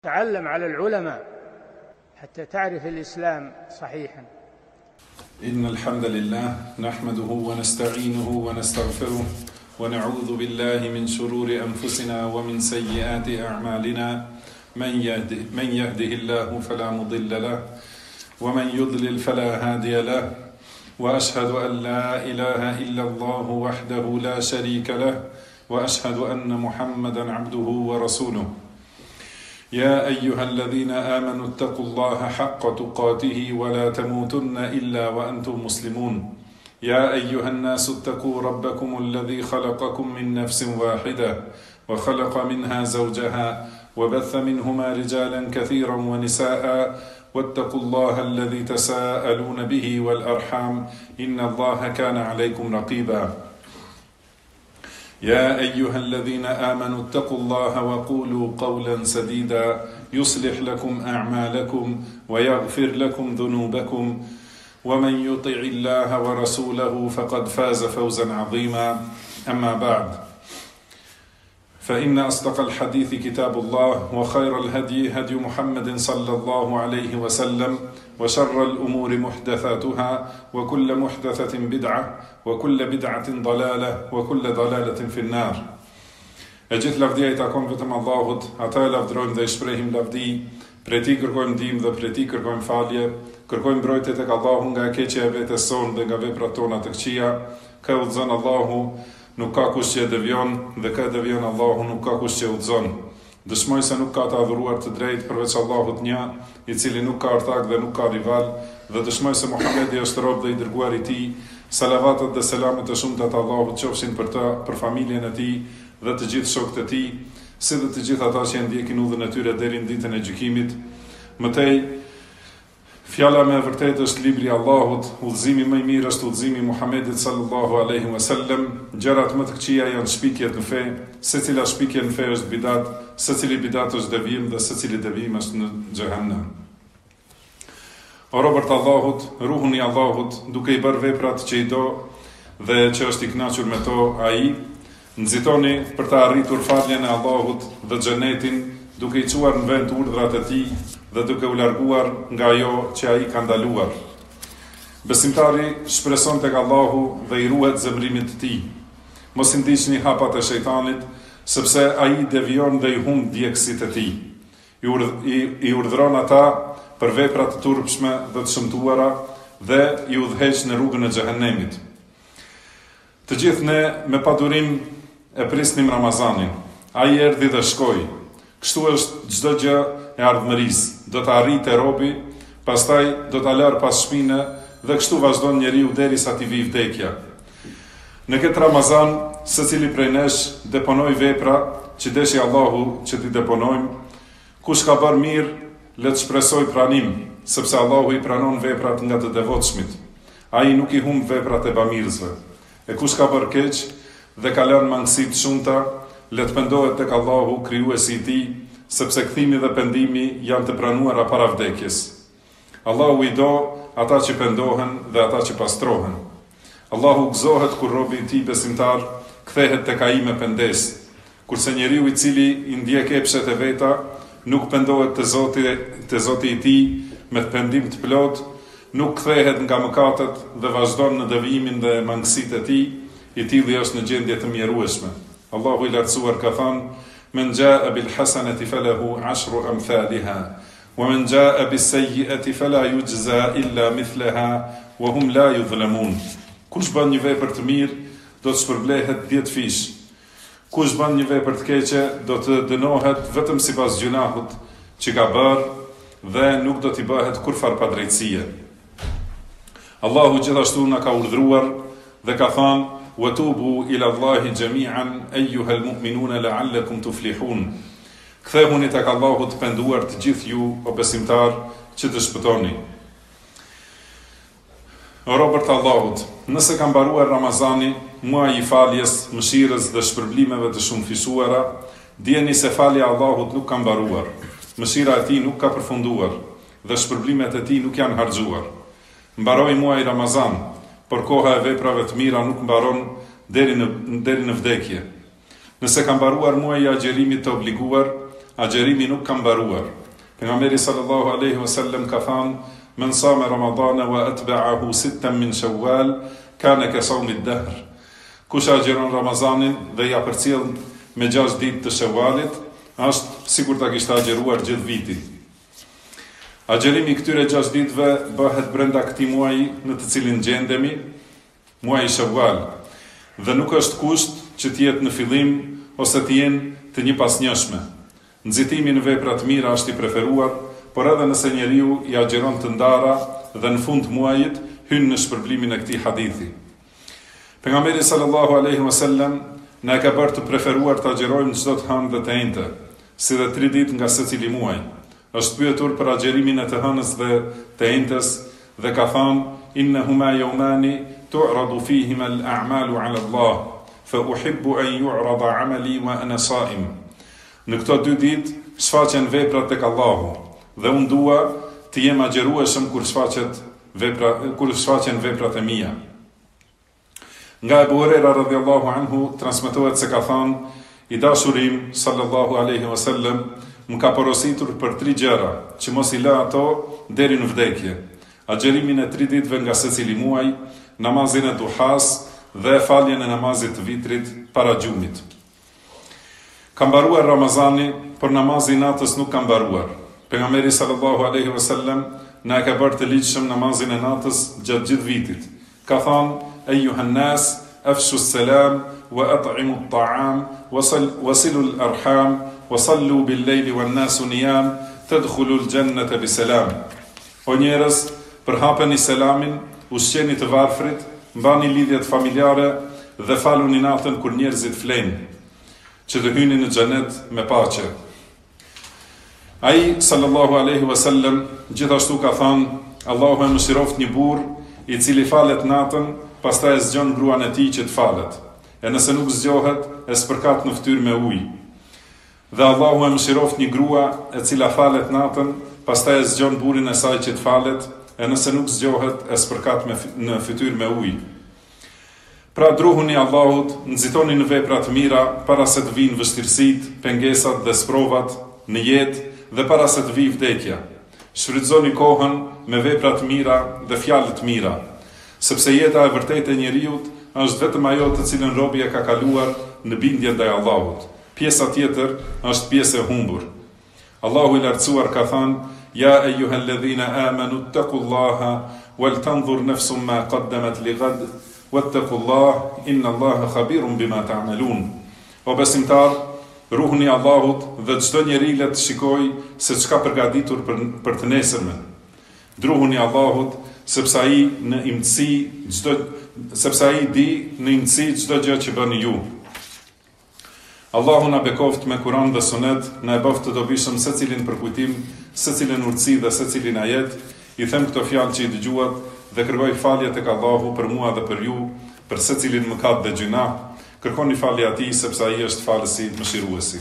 تعلم على العلماء حتى تعرف الإسلام صحيحا. إن الحمد لله نحمده ونستعينه ونستغفره ونعوذ بالله من شرور أنفسنا ومن سيئات أعمالنا من يهده الله فلا مضل له ومن يضلل فلا هادي له وأشهد أن لا إله إلا الله وحده لا شريك له وأشهد أن محمدا عبده ورسوله. يا أيها الذين آمنوا اتقوا الله حق تقاته ولا تموتن إلا وأنتم مسلمون. يا أيها الناس اتقوا ربكم الذي خلقكم من نفس واحدة وخلق منها زوجها وبث منهما رجالا كثيرا ونساء واتقوا الله الذي تساءلون به والأرحام إن الله كان عليكم رقيبا. يا أيها الذين آمنوا اتقوا الله وقولوا قولا سديدا يصلح لكم أعمالكم ويغفر لكم ذنوبكم ومن يطع الله ورسوله فقد فاز فوزا عظيما. أما بعد، فإن أصدق الحديث كتاب الله وخير الهدي هدي محمد صلى الله عليه وسلم وشر الأمور محدثاتها وكل محدثة بدعة وكل بدعة ضلالة وكل ضلالة في النار. E gjithë lavdia I takon vetëm Allahut, ata e lavdrojmë dhe I shprehim lavdi, prej Tij kërkojmë ndihmë dhe prej Tij kërkojmë falje, kërkojmë mbrojtje tek Allahu nga e keqja e vetes sonë dhe nga veprat tona të këqija. Ka udhëzon Allahu, nuk ka kush që e devion, dhe ka devion Allahu, nuk ka kush që e udhëzon. Dëshmoj se nuk ka të adhuruar të drejtë përveç Allahut një, I cili nuk ka ortak dhe nuk ka rival, dhe dëshmoj se Muhamedi është rob dhe I dërguar I Tij. Salavatet dhe selamet e shumta të Allahut qofshin për ta, për familjen e Tij dhe të gjithë shokët e Tij, si dhe të gjithë ata që e ndjekin udhën e tyre deri në ditën e gjykimit. Mëtej, fjala me vërtet është libri I Allahut, udhëzimi më I mirë është udhëzimi I Muhamedit sallallahu alaihi wasallam, gjërat më të këqija janë shpikjet në fe, secila shpikje në fe është bidat, secili bidat është devijim dhe secili devijim është në xhehenem. O robërt Allahut, ruhun I Allahut, duke I bërë veprat që I do dhe që është I kënaqur me to ai, nxitoni për të arritur faljen e Allahut dhe xhenetin, duke I çuar në vend urdhrat e Tij dhe duke u larguar nga ajo që ai ka ndaluar. Besimtari shpreson tek Allahu dhe I ruhet zemrimit të Tij. Mos I ndiqni hapat e shejtanit, sepse ai devion dhe I humb djegësit e Tij. I urdhëron ata për vepra të turpshme dhe të shëmtuara dhe I udhëheq në rrugën e xhehenemit. Të gjithë ne me padurim e prisnim Ramazanin. Ai erdhi dhe shkoi. Kështu është çdo gjë e ardhmërisë. Do të arrijë robi, pastaj do ta larë pas shpine dhe kështu vazhdon njeriu derisa t'i vijë vdekja. Në këtë Ramazan, secili prej nesh deponoj vepra që deshi Allahu që t'i deponojmë. Kush ka bërë mirë, le të shpresoj pranim, sepse Allahu I pranon veprat nga të devotshmit. Ai nuk I humb veprat e bamirësve. E kush ka bërë keq dhe ka lënë mangësi të shumta, le të pendohet tek Allahu, krijuesi I tij, sepse kthimi dhe pendimi janë të pranuara para vdekjes. Allahu I do ata që pendohen dhe ata që pastrohen. Allahu gëzohet kur robi I tij besimtar kthehet tek ai me pendes, kurse njeriu I cili I ndjek epshet e veta nuk pendohet te Zoti I tij me të pendim të plot, nuk kthehet nga mëkatet dhe vazhdon në devijimin dhe mangësitë e tij, I tilli është në gjendje të mjerueshme. Allahu I lartësuar ka thënë: "Men jaa bil hasanati falahu 'ashru amthaliha, wa men jaa bis sayyi'ati fala yujza illa mithlaha, wa hum la yudhlamun." Kush bën një vepër të mirë, do të shpërblehet 10 fish. Kush bën një vepër të keqe, do të dënohet vetëm sipas gjunahut që ka bërë dhe nuk do t'i bëhet kurfar padrejtësie. Allahu gjithashtu na ka urdhëruar dhe ka thënë: "Watubu ila Allahi jami'an ayyuhal mu'minuna la'allakum tuflihun." Kthehuni tek Allahu të penduar të gjithë ju, o besimtar, që të shpëtoni. O robërt Allahut, nëse ka mbaruar Ramazani, muaji I faljes, mëshirës dhe shpërblimeve të shumëfishuara, dijeni se falja e Allahut nuk ka mbaruar, mëshira e Tij nuk ka përfunduar dhe shpërblimet e Tij nuk janë harxhuar. Mbaroi muaji Ramazan, por koha e veprave të mira nuk mbaron deri në vdekje. Nëse ka mbaruar muaji I agjerimit të obliguar, agjerimi nuk ka mbaruar. Pejgamberi sallallahu alaihi wasallam ka thënë: "Men sama Ramadana wa atba'ahu sittan min Shawwal, kana ka sawmi ad-dahr." Kush agjeron Ramazanin dhe ja përcjell me 6 ditë të Shawwalit, është sikur ta kishte agjeruar gjithë vitin. Agjerimi këtyre 6 ditëve bëhet brenda këtij muaji në të cilin gjendemi, muaji Shawwal, dhe nuk është kusht që të jetë në fillim ose të jenë të njëpasnjëshme. Nxitimi në vepra të mira është i preferuar, por edhe nëse njeriu i agjeron të ndara dhe në fund të muajit hyn në shpërblimin e këtij hadithi. Pejgamberi sallallahu alaihi wasallam na ka bërë të preferuar të agjerojmë çdo të hënë dhe të enjte, si dhe 3 ditë nga secili muaj. Është pyetur për agjerimin e të hënës dhe të enjtes dhe ka thënë: "Innahuma yawmani tu'radu fihima al-a'malu 'ala Allah, fa uhibbu an yu'rada 'amali wa ana sa'im." Në këto 2 ditë shfaqen veprat tek Allahu dhe unë dua të jem agjerueshëm kur shfaqen veprat e mia. Nga Ebu Hurajra radhiyallahu anhu transmetohet se ka thënë: "I dashuri im sallallahu alaihi wasallam më ka porositur për 3 gjëra, që mos i lë ato deri në vdekje: agjerimin e 3 ditëve nga secili muaj, namazin e duhas dhe faljen e namazit të vitrit para gjumit." Ka mbaruar Ramazani, por namazi i natës nuk ka mbaruar. Pejgamberi sallallahu alaihi wasallam na ka bërë të ligjshëm namazin e natës gjatë gjithë vitit. Ka thënë: "Eyyuhan nas, afshu as-salam wa at'imu at-ta'am wa silu al-arham wa sallu bil-layli wan-nasu niyam tadkhulu al-jannata bi-salam." O njerëz, përhapeni selamin, ushqeni të varfrit, mbani lidhjet familjare dhe faluni natën kur njerëzit flenë, që të hyni në xhenet me paqe. Ai sallallahu alaihi wasallam gjithashtu ka thënë: "Allahu e mëshiroft një burr i cili falet natën, pastaj e zgjon gruan e tij që të falet. E nëse nuk zgjohet, e spërkat në fytyrë me ujë. Dhe Allahu e mëshiroft një grua e cila falet natën, pastaj e zgjon burrin e saj që të falet, e nëse nuk zgjohet, e spërkat në fytyrë me ujë. Pra druhuni Allahut, nxitoni në vepra të mira para se të vinë vështirësitë, pengesat dhe sprovat në jetë dhe para se të vijë vdekja. Shfrytëzoni kohën me vepra të mira dhe fjalë të mira, sepse jeta e vërtetë e njeriut është vetëm ajo të cilën robi e ka kaluar në bindje ndaj Allahut. Pjesa tjetër është pjesë e humbur. Allahu i lartësuar ka thënë: "Ya ayyuhalladhina amanu ittaqullaha wal tanzur nafsum ma qaddamat lighad wattaqullaha inna Allaha khabirun bima ta'malun." O besimtar, ruhuni Allahut dhe çdo njeri le të shikojë se çka përgatitur për të nesërmen. Druhuni Allahut, sepse ai di në imtësi çdo gjë që bëni ju. Allahu na bekoft me Kur'an dhe Sunet, na e bëft të dobishëm secilin përkujtim, secilin urtësi dhe secilin ajet. I them këto fjalë që i dëgjuat dhe kërkoj falje tek Allahu për mua dhe për ju, për secilin mëkat dhe gjuna. Kërkoni falje atij sepse ai është falësi mëshiruesi.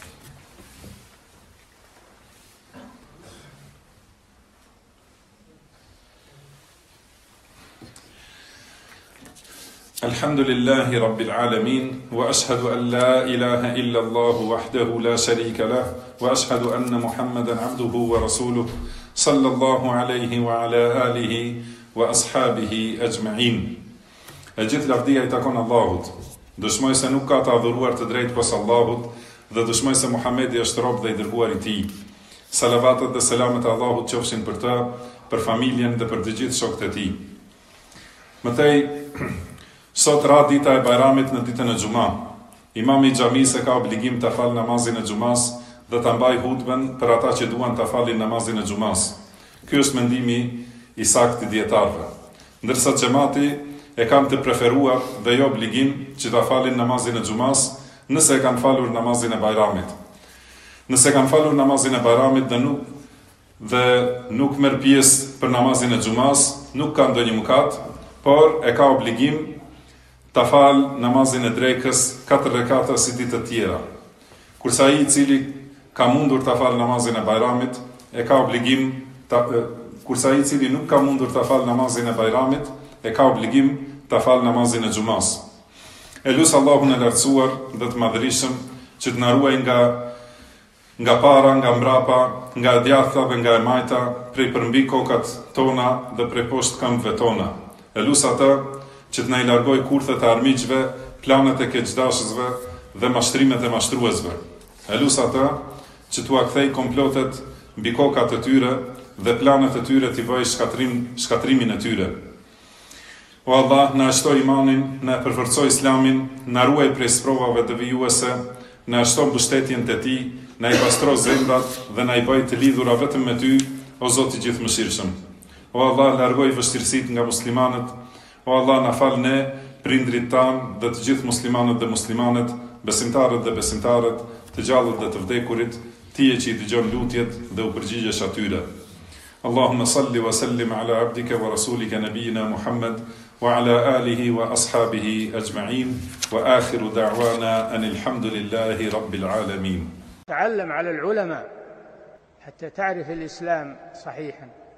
Alhamdulillahi Rabbil Alamin, wa ashhadu an la ilaha illa Allahu wahdahu la sharika lah, wa ashhadu anna Muhammadan abduhu wa rasuluh, sallallahu alaihi wa ala alihi wa ashabihi ajma'in. E gjithë lavdia i takon Allahut. Dëshmoj se nuk ka të adhuruar të drejtë pas Allahut dhe dëshmoj se Muhamedi është rob dhe i dërguar i tij. Salavatet dhe selamet e Allahut qofshin për të, për familjen dhe për të gjithë shokët e tij. Mëtej, sot ra dita e Bajramit në ditën e Xuma. Imami i xhamisë ka obligim të falë namazin e Xumas dhe të mbaj hutben për ata që duan të falin namazin e Xumas. Ky është mendimi i saktë i dietarëve. Ndërsa xhamati e kanë të preferuar dhe jo obligim që ta falin namazin e Xumas nëse e kanë falur namazin e Bajramit. Nëse kanë falur namazin e Bajramit dhe nuk merr pjesë për namazin e Xumas, nuk ka ndonjë mëkat, por e ka obligim ta fal namazin e drekës 4 rekata si ditë të tjera. Kurse ai i cili ka mundur ta fal namazin e Bajramit, e ka obligim kurse ai i cili nuk ka mundur ta fal namazin e Bajramit, e ka obligim ta fal namazin e Xumas. E lut Allahun e lartësuar dhe të madhërisëm që të na ruaj nga nga para, nga mbrapa, nga e djatha dhe nga e majta, prej përmbi kokat tona dhe prej poshtë këmbëve tona. E lutem atë që të na i largoj kurthet e armiqve, planet e keqdashësve dhe mashtrimet e mashtruesve. E lutem atë që t'ua kthej komplotet mbi kokat e tyre dhe planet e tyre t'i bëj shkatrimin e tyre. O Allah, na ashtoj imanin, na përforcoj islamin, na ruaj prej sprovave devijuese, na ashton mbështetjen te ti, na i pastro zemrat dhe na i bëj të lidhura vetëm me ty, o Zoti i gjithëmëshirshëm. O Allah, largoj vështirësitë nga muslimanët. O Allah, na fal ne, prindrit tanë dhe të gjithë muslimanët dhe muslimanet, besimtarët dhe besimtarët, të gjallët dhe të vdekurit, ti e që i dëgjon lutjet dhe u përgjigjesh atyre. Allahumma salli wa sallim ala abdika wa rasulika nabiyina Muhammad wa ala alihi wa ashabihi ajma'in wa akhiru da'wana anil hamdulillahi rabbil alamin. تعلم على العلماء حتى تعرف الإسلام صحيحا.